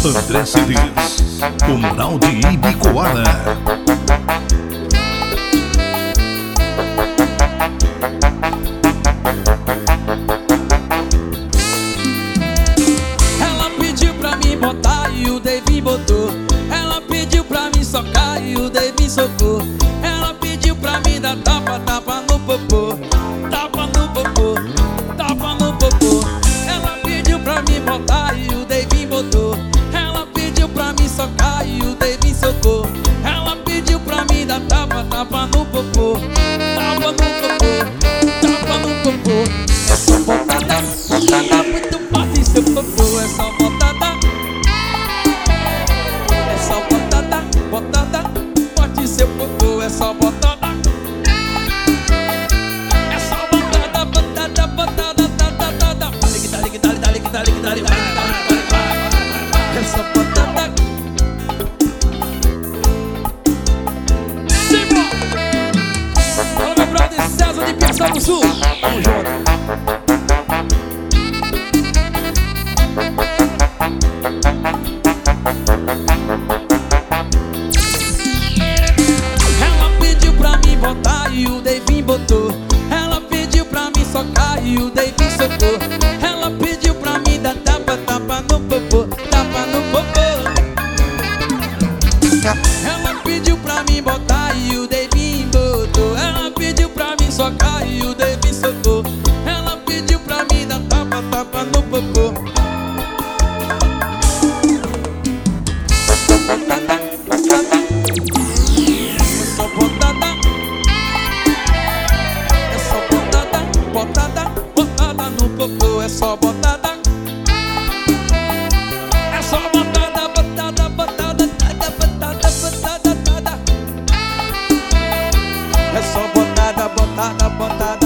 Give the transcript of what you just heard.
André CDs, o Mural de Ibicoara. Ela pediu pra mim botar e o David botou. Ela pediu pra mim socar e o David socou. Ela pediu pra mim dar tapa, tapa no popô. Tapa no popô, tapa no popô. Ela pediu pra mim botar e o David botou. Ela pediu pra mim socar e o David socou. Ela pediu pra mim dar tapa, tapa no popô. Tapa no popô, tapa no popô. Essa botada, botada muito forte, seu popô. Essa botada, essa botada, botada forte, seu popô. Essa botada, essa botada, botada, botada, botada. Dale, que dale, dale, que dale, que dale, vai. Essa botada. Simão! Fala, meu brother César de Piaçaba do Sul. Tamo junto. Ela pediu pra mim botar e o David botou. Ela pediu pra mim socar e o David socou. Ela pediu pra mim dar tapa, tapa no popô. Tapa no popô. Ela pediu pra mim botar e o David botou. Ela pediu pra mim socar e o David socou. Ela pediu pra mim dar tapa, tapa no popô. Botada, botada. Essa botada, essa botada, botada, botada no popô. É só botada, é só botada, botada, botada, botada, botada, botada, botada. É só botada, botada, botada.